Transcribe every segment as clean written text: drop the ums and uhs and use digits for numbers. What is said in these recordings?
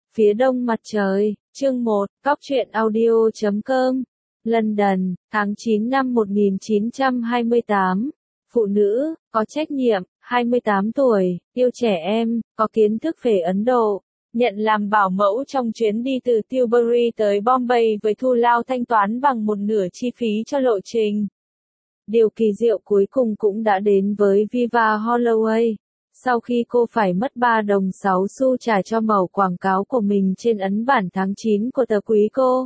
Phía đông mặt trời, chương 1, Cóc truyện audio.com, London, tháng 9 năm 1928. Phụ nữ, có trách nhiệm, 28 tuổi, yêu trẻ em, có kiến thức về Ấn Độ. Nhận làm bảo mẫu trong chuyến đi từ Tilbury tới Bombay với thù lao thanh toán bằng một nửa chi phí cho lộ trình. Điều kỳ diệu cuối cùng cũng đã đến với Viva Holloway. Sau khi cô phải mất 3 đồng 6 xu trả cho mẩu quảng cáo của mình trên ấn bản tháng 9 của tờ Quý cô.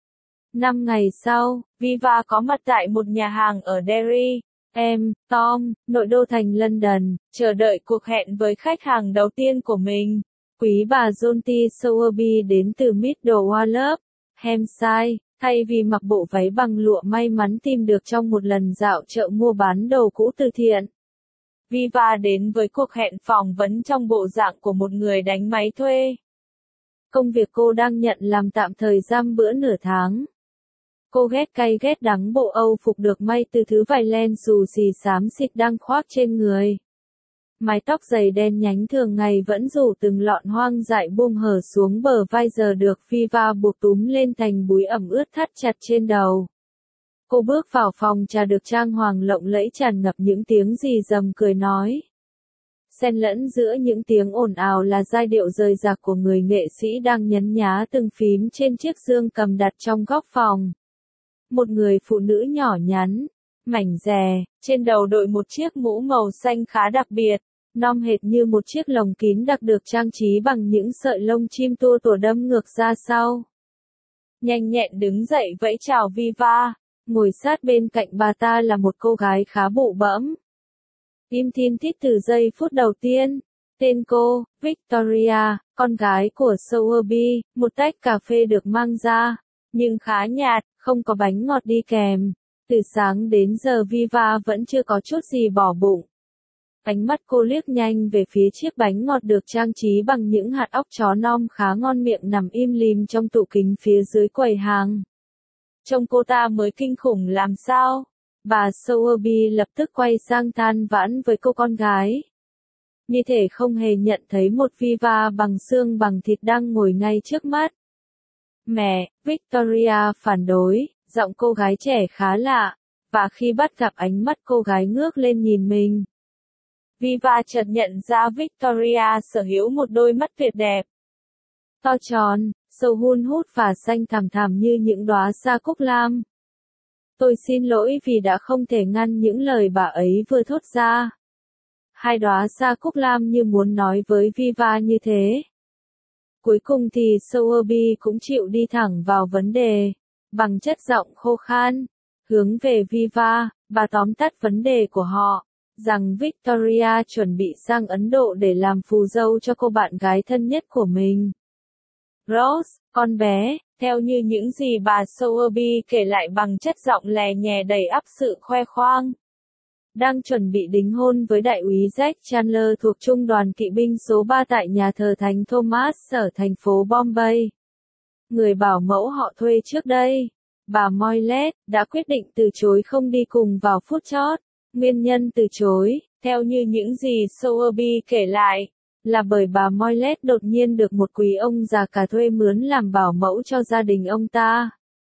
5 ngày sau, Viva có mặt tại một nhà hàng ở Derry, Tom, nội đô thành London, chờ đợi cuộc hẹn với khách hàng đầu tiên của mình. Quý bà Jonty Sowerby đến từ Middle Wallop, Hampshire, thay vì mặc bộ váy bằng lụa may mắn tìm được trong một lần dạo chợ mua bán đồ cũ từ thiện. Viva đến với cuộc hẹn phỏng vấn trong bộ dạng của một người đánh máy thuê. Công việc cô đang nhận làm tạm thời giam bữa nửa tháng. Cô ghét cay ghét đắng bộ Âu phục được may từ thứ vải len xù xì xám xịt đang khoác trên người. Mái tóc dày đen nhánh thường ngày vẫn rủ từng lọn hoang dại buông hở xuống bờ vai giờ được Viva buộc túm lên thành búi ẩm ướt thắt chặt trên đầu. Cô bước vào phòng trà được trang hoàng lộng lẫy tràn ngập những tiếng rì rầm cười nói. Xen lẫn giữa những tiếng ồn ào là giai điệu rời rạc của người nghệ sĩ đang nhấn nhá từng phím trên chiếc dương cầm đặt trong góc phòng. Một người phụ nữ nhỏ nhắn, mảnh dè, trên đầu đội một chiếc mũ màu xanh khá đặc biệt, nom hệt như một chiếc lồng kín đặc được trang trí bằng những sợi lông chim tua tủa đâm ngược ra sau. Nhanh nhẹn đứng dậy vẫy chào Viva, ngồi sát bên cạnh bà ta là một cô gái khá bụ bẫm. Im thiên thít từ giây phút đầu tiên. Tên cô, Victoria, con gái của Sowerby, một tách cà phê được mang ra, nhưng khá nhạt, không có bánh ngọt đi kèm. Từ sáng đến giờ Viva vẫn chưa có chút gì bỏ bụng. Ánh mắt cô liếc nhanh về phía chiếc bánh ngọt được trang trí bằng những hạt óc chó non khá ngon miệng nằm im lìm trong tủ kính phía dưới quầy hàng. Trông cô ta mới kinh khủng làm sao? Bà Sowerby lập tức quay sang than vãn với cô con gái. Như thể không hề nhận thấy một Viva bằng xương bằng thịt đang ngồi ngay trước mắt. Mẹ, Victoria phản đối, giọng cô gái trẻ khá lạ, và khi bắt gặp ánh mắt cô gái ngước lên nhìn mình. Viva chợt nhận ra Victoria sở hữu một đôi mắt tuyệt đẹp. To tròn, sâu hun hút và xanh thẳm thẳm như những đóa sa cúc lam. Tôi xin lỗi vì đã không thể ngăn những lời bà ấy vừa thốt ra. Hai đóa sa cúc lam như muốn nói với Viva như thế. Cuối cùng thì Sowerby cũng chịu đi thẳng vào vấn đề, bằng chất giọng khô khan, hướng về Viva, bà tóm tắt vấn đề của họ, rằng Victoria chuẩn bị sang Ấn Độ để làm phù dâu cho cô bạn gái thân nhất của mình. Rose, con bé, theo như những gì bà Sowerby kể lại bằng chất giọng lè nhè đầy ắp sự khoe khoang. Đang chuẩn bị đính hôn với đại úy Jack Chandler thuộc trung đoàn kỵ binh số 3 tại nhà thờ Thánh Thomas ở thành phố Bombay. Người bảo mẫu họ thuê trước đây, bà Moylet, đã quyết định từ chối không đi cùng vào phút chót. Nguyên nhân từ chối, theo như những gì Sowerby kể lại, là bởi bà Moylet đột nhiên được một quý ông già cả thuê mướn làm bảo mẫu cho gia đình ông ta.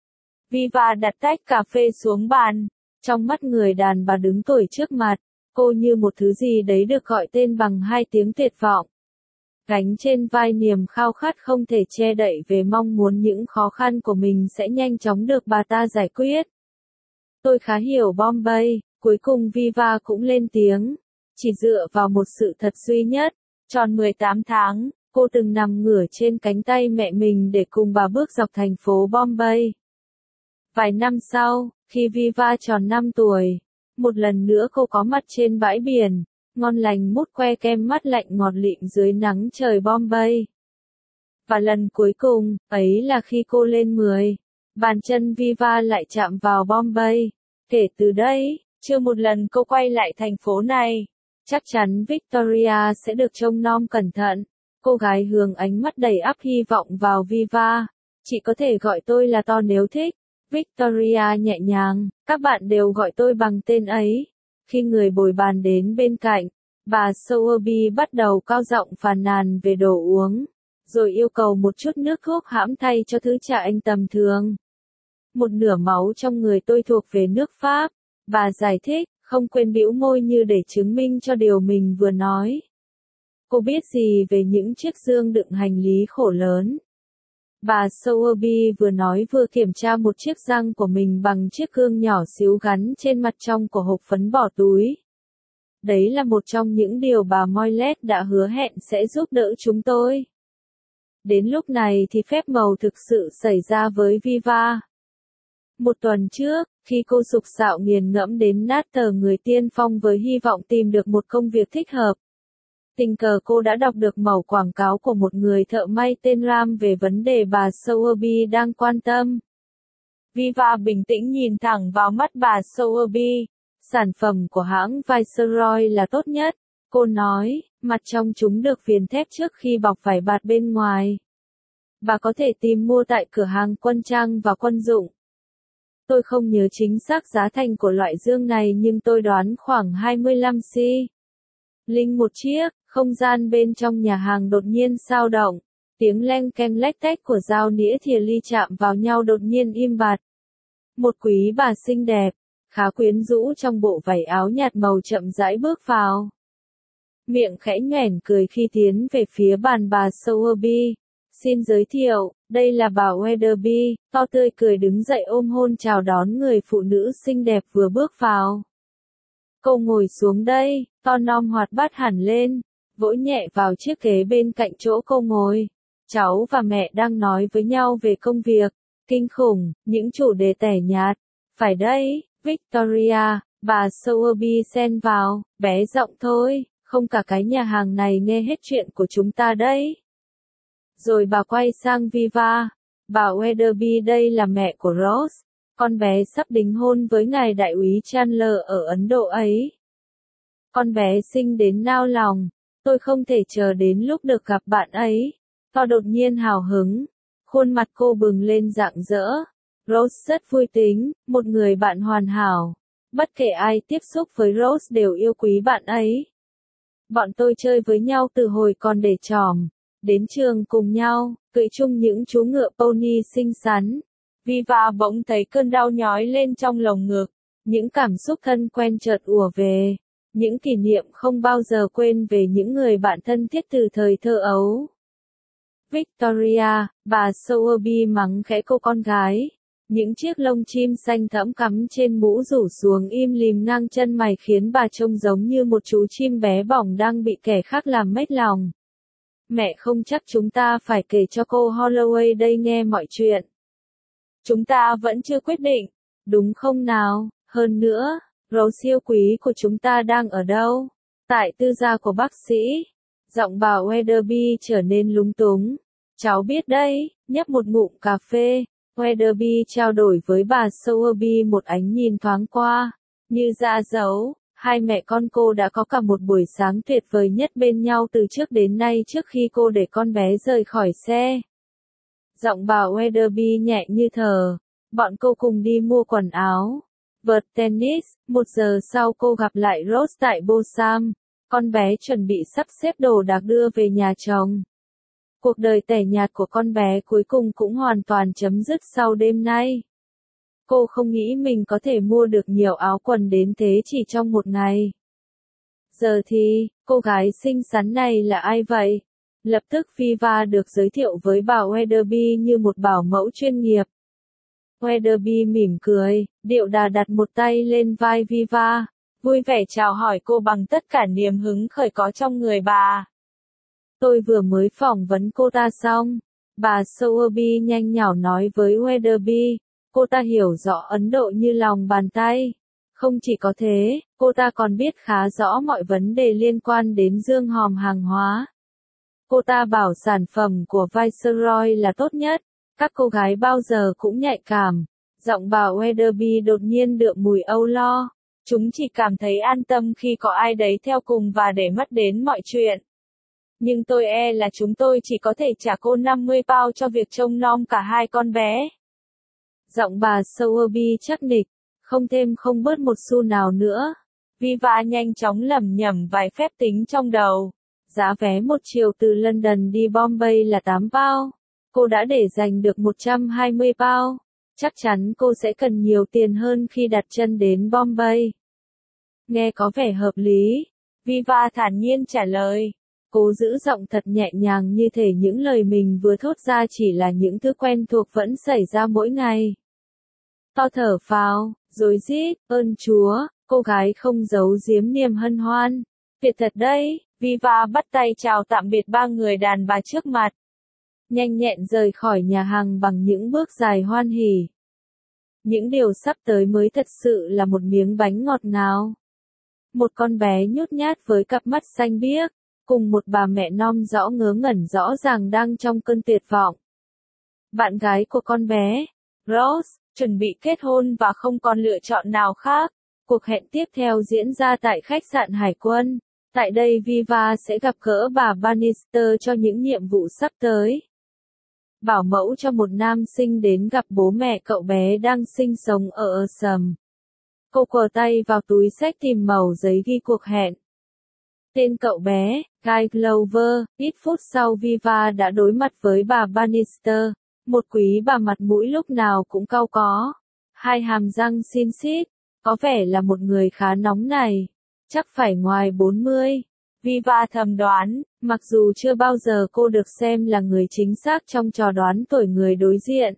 Viva đặt tách cà phê xuống bàn. Trong mắt người đàn bà đứng tuổi trước mặt, cô như một thứ gì đấy được gọi tên bằng hai tiếng tuyệt vọng. Gánh trên vai niềm khao khát không thể che đậy về mong muốn những khó khăn của mình sẽ nhanh chóng được bà ta giải quyết. Tôi khá hiểu Bombay, cuối cùng Viva cũng lên tiếng. Chỉ dựa vào một sự thật duy nhất, tròn 18 tháng, cô từng nằm ngửa trên cánh tay mẹ mình để cùng bà bước dọc thành phố Bombay. Vài năm sau, khi Viva tròn 5 tuổi, một lần nữa cô có mặt trên bãi biển, ngon lành mút que kem mát lạnh ngọt lịm dưới nắng trời Bombay. Và lần cuối cùng, ấy là khi cô lên 10, bàn chân Viva lại chạm vào Bombay. Kể từ đấy, chưa một lần cô quay lại thành phố này. Chắc chắn Victoria sẽ được trông nom cẩn thận. Cô gái hướng ánh mắt đầy ắp hy vọng vào Viva. Chị có thể gọi tôi là To nếu thích. Victoria nhẹ nhàng, các bạn đều gọi tôi bằng tên ấy. Khi người bồi bàn đến bên cạnh, bà Sowerby bắt đầu cao giọng phàn nàn về đồ uống. rồi yêu cầu một chút nước thuốc hãm thay cho thứ trà anh tầm thường. Một nửa máu trong người tôi thuộc về nước Pháp. Bà giải thích, không quên bĩu môi như để chứng minh cho điều mình vừa nói. Cô biết gì về những chiếc dương đựng hành lý khổ lớn? Bà Sowerby vừa nói vừa kiểm tra một chiếc răng của mình bằng chiếc gương nhỏ xíu gắn trên mặt trong của hộp phấn bỏ túi. Đấy là một trong những điều bà Moylet đã hứa hẹn sẽ giúp đỡ chúng tôi. Đến lúc này thì phép màu thực sự xảy ra với Viva. Một tuần trước, khi cô sục sạo nghiền ngẫm đến nát tờ người tiên phong với hy vọng tìm được một công việc thích hợp, tình cờ cô đã đọc được mẩu quảng cáo của một người thợ may tên Ram về vấn đề bà Sowerby đang quan tâm. Viva bình tĩnh nhìn thẳng vào mắt bà Sowerby. Sản phẩm của hãng Viceroy là tốt nhất, cô nói, mặt trong chúng được viền thép trước khi bọc vải bạt bên ngoài. Bà có thể tìm mua tại cửa hàng quân trang và quân dụng. Tôi không nhớ chính xác giá thành của loại dương này nhưng tôi đoán khoảng 25 xi. Linh một chiếc, không gian bên trong nhà hàng đột nhiên xao động. Tiếng leng keng lách tách của dao nĩa thìa ly chạm vào nhau đột nhiên im bặt. Một quý bà xinh đẹp, khá quyến rũ trong bộ vải áo nhạt màu chậm rãi bước vào. Miệng khẽ nhoẻn cười khi tiến về phía bàn bà Sowerby. Xin giới thiệu, đây là bà Weatherby, to tươi cười đứng dậy ôm hôn chào đón người phụ nữ xinh đẹp vừa bước vào. Cô ngồi xuống đây, to nom hoạt bát hẳn lên, vỗ nhẹ vào chiếc ghế bên cạnh chỗ cô ngồi. Cháu và mẹ đang nói với nhau về công việc, kinh khủng, những chủ đề tẻ nhạt. Phải đấy, Victoria, bà Sowerby xen vào, bé giọng thôi, không cả cái nhà hàng này nghe hết chuyện của chúng ta đấy. Rồi bà quay sang Viva, bà Weatherby đây là mẹ của Rose, con bé sắp đính hôn với ngài đại úy Chandler ở Ấn Độ ấy. Con bé xinh đến nao lòng, tôi không thể chờ đến lúc được gặp bạn ấy. To đột nhiên hào hứng, khuôn mặt cô bừng lên rạng rỡ. Rose rất vui tính, một người bạn hoàn hảo. Bất kể ai tiếp xúc với Rose đều yêu quý bạn ấy. Bọn tôi chơi với nhau từ hồi còn để tròm. Đến trường cùng nhau, cưỡi chung những chú ngựa pony xinh xắn. Viva bỗng thấy cơn đau nhói lên trong lồng ngực. Những cảm xúc thân quen chợt ùa về. Những kỷ niệm không bao giờ quên về những người bạn thân thiết từ thời thơ ấu. Victoria, bà Sowerby mắng khẽ cô con gái. Những chiếc lông chim xanh thẫm cắm trên mũ rủ xuống im lìm ngang chân mày khiến bà trông giống như một chú chim bé bỏng đang bị kẻ khác làm mếch lòng. Mẹ không chắc chúng ta phải kể cho cô Holloway đây nghe mọi chuyện. Chúng ta vẫn chưa quyết định, đúng không nào? Hơn nữa, Rose siêu quý của chúng ta đang ở đâu? Tại tư gia của bác sĩ. Giọng bà Weatherby trở nên lúng túng. Cháu biết đấy, nhấp một ngụm cà phê. Weatherby trao đổi với bà Sowerby một ánh nhìn thoáng qua. Như ra dấu, hai mẹ con cô đã có cả một buổi sáng tuyệt vời nhất bên nhau từ trước đến nay trước khi cô để con bé rời khỏi xe. Giọng bà Weatherby nhẹ như thở. Bọn cô cùng đi mua quần áo, vợt tennis. 1 giờ sau cô gặp lại Rose tại Bossam. Con bé chuẩn bị sắp xếp đồ đạc đưa về nhà chồng. Cuộc đời tẻ nhạt của con bé cuối cùng cũng hoàn toàn chấm dứt sau đêm nay. Cô không nghĩ mình có thể mua được nhiều áo quần đến thế chỉ trong một ngày. Giờ thì, cô gái xinh xắn này là ai vậy? Lập tức Viva được giới thiệu với bà Weatherby như một bảo mẫu chuyên nghiệp. Weatherby mỉm cười, điệu đà đặt một tay lên vai Viva, vui vẻ chào hỏi cô bằng tất cả niềm hứng khởi có trong người bà. Tôi vừa mới phỏng vấn cô ta xong. Bà Sowerby nhanh nhảu nói với Weatherby. Cô ta hiểu rõ Ấn Độ như lòng bàn tay. Không chỉ có thế, cô ta còn biết khá rõ mọi vấn đề liên quan đến dương hòm hàng hóa. Cô ta bảo sản phẩm của Viceroy là tốt nhất. Các cô gái bao giờ cũng nhạy cảm. Giọng bà Weatherby đột nhiên đượm mùi âu lo. Chúng chỉ cảm thấy an tâm khi có ai đấy theo cùng và để mất đến mọi chuyện. Nhưng tôi e là chúng tôi chỉ có thể trả cô 50 pound cho việc trông nom cả hai con bé. Giọng bà Sowerby chắc nịch, không thêm không bớt một xu nào nữa. Viva nhanh chóng lẩm nhẩm vài phép tính trong đầu. Giá vé một chiều từ London đi Bombay là 8 pound. Cô đã để dành được 120 pound. Chắc chắn cô sẽ cần nhiều tiền hơn khi đặt chân đến Bombay. Nghe có vẻ hợp lý. Viva thản nhiên trả lời. Cô giữ giọng thật nhẹ nhàng như thể những lời mình vừa thốt ra chỉ là những thứ quen thuộc vẫn xảy ra mỗi ngày. To thở phào, rồi rít, ơn Chúa, cô gái không giấu giếm niềm hân hoan. Tuyệt thật đấy, Viva bắt tay chào tạm biệt ba người đàn bà trước mặt. Nhanh nhẹn rời khỏi nhà hàng bằng những bước dài hoan hỉ. Những điều sắp tới mới thật sự là một miếng bánh ngọt ngào. Một con bé nhút nhát với cặp mắt xanh biếc, cùng một bà mẹ non rõ ngớ ngẩn rõ ràng đang trong cơn tuyệt vọng. Bạn gái của con bé, Rose, chuẩn bị kết hôn và không còn lựa chọn nào khác. Cuộc hẹn tiếp theo diễn ra tại khách sạn Hải quân. Tại đây Viva sẽ gặp gỡ bà Bannister cho những nhiệm vụ sắp tới. Bảo mẫu cho một nam sinh đến gặp bố mẹ cậu bé đang sinh sống ở Earsham. Cô quờ tay vào túi xách tìm mẩu giấy ghi cuộc hẹn. Tên cậu bé, Guy Glover. Ít phút sau Viva đã đối mặt với bà Bannister, một quý bà mặt mũi lúc nào cũng cau có, hai hàm răng xin xít, có vẻ là một người khá nóng này, chắc phải ngoài 40. Viva thầm đoán, mặc dù chưa bao giờ cô được xem là người chính xác trong trò đoán tuổi người đối diện.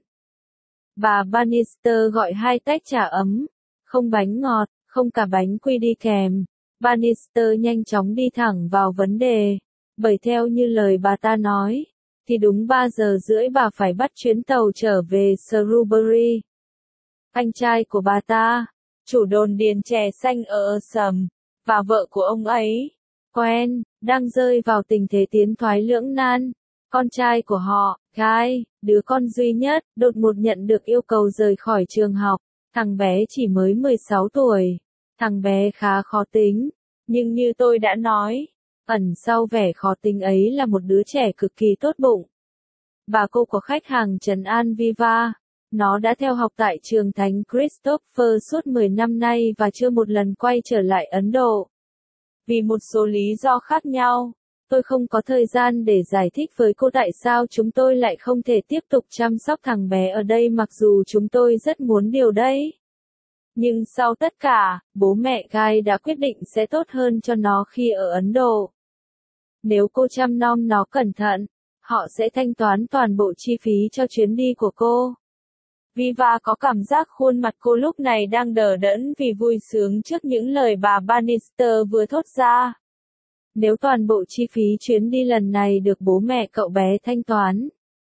Bà Bannister gọi 2 tách trà ấm, không bánh ngọt, không cả bánh quy đi kèm. Bannister nhanh chóng đi thẳng vào vấn đề, bởi theo như lời bà ta nói, thì đúng 3 giờ rưỡi bà phải bắt chuyến tàu trở về Shrewsbury. Anh trai của bà ta, chủ đồn điền chè xanh ở Earsham, và vợ của ông ấy, Gwen, đang rơi vào tình thế tiến thoái lưỡng nan. Con trai của họ, Guy, đứa con duy nhất, đột ngột nhận được yêu cầu rời khỏi trường học. Thằng bé chỉ mới 16 tuổi. Thằng bé khá khó tính. Nhưng như tôi đã nói, ẩn sau vẻ khó tính ấy là một đứa trẻ cực kỳ tốt bụng. Bà cô của khách hàng trấn an Viva. Nó đã theo học tại trường Thánh Christopher suốt 10 năm nay và chưa một lần quay trở lại Ấn Độ. Vì một số lý do khác nhau, tôi không có thời gian để giải thích với cô tại sao chúng tôi lại không thể tiếp tục chăm sóc thằng bé ở đây mặc dù chúng tôi rất muốn điều đấy. Nhưng sau tất cả, bố mẹ Guy đã quyết định sẽ tốt hơn cho nó khi ở Ấn Độ. Nếu cô chăm nom nó cẩn thận, họ sẽ thanh toán toàn bộ chi phí cho chuyến đi của cô. Viva có cảm giác khuôn mặt cô lúc này đang đờ đẫn vì vui sướng trước những lời bà Bannister vừa thốt ra. Nếu toàn bộ chi phí chuyến đi lần này được bố mẹ cậu bé thanh toán,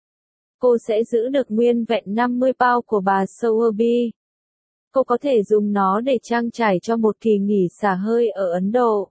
cô sẽ giữ được nguyên vẹn 50 pound của bà Sowerby. Cô có thể dùng nó để trang trải cho một kỳ nghỉ xả hơi ở Ấn Độ.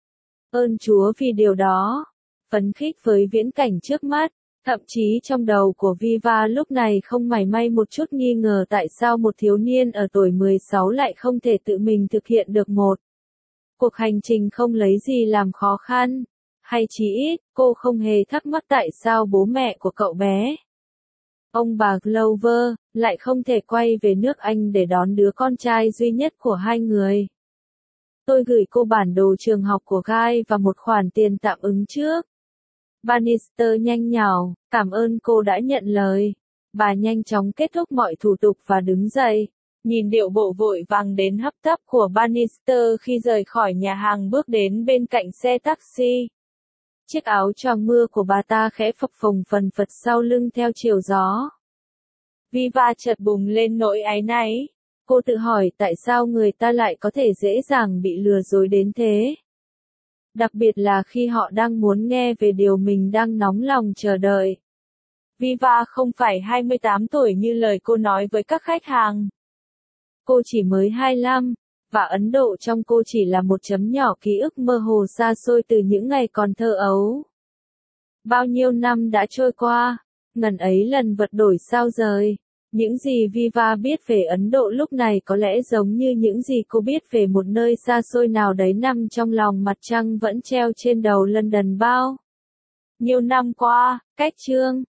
Ơn Chúa vì điều đó. Phấn khích với viễn cảnh trước mắt, thậm chí trong đầu của Viva lúc này không mảy may một chút nghi ngờ tại sao một thiếu niên ở tuổi 16 lại không thể tự mình thực hiện được một cuộc hành trình không lấy gì làm khó khăn. Hay chí ít, cô không hề thắc mắc tại sao bố mẹ của cậu bé, ông bà Glover, lại không thể quay về nước Anh để đón đứa con trai duy nhất của hai người. Tôi gửi cô bản đồ trường học của Guy và một khoản tiền tạm ứng trước. Bannister nhanh nhảu, cảm ơn cô đã nhận lời. Bà nhanh chóng kết thúc mọi thủ tục và đứng dậy. Nhìn điệu bộ vội vàng đến hấp tấp của Bannister khi rời khỏi nhà hàng bước đến bên cạnh xe taxi. Chiếc áo choàng mưa của bà ta khẽ phập phồng phần phật sau lưng theo chiều gió. Viva chợt bùng lên nỗi áy náy. Cô tự hỏi tại sao người ta lại có thể dễ dàng bị lừa dối đến thế. Đặc biệt là khi họ đang muốn nghe về điều mình đang nóng lòng chờ đợi. Viva không phải 28 tuổi như lời cô nói với các khách hàng. Cô chỉ mới 25, và Ấn Độ trong cô chỉ là một chấm nhỏ ký ức mơ hồ xa xôi từ những ngày còn thơ ấu. Bao nhiêu năm đã trôi qua, ngần ấy lần vật đổi sao rời. Những gì Viva biết về Ấn Độ lúc này có lẽ giống như những gì cô biết về một nơi xa xôi nào đấy nằm trong lòng mặt trăng vẫn treo trên đầu London bao nhiêu năm qua. Cách chương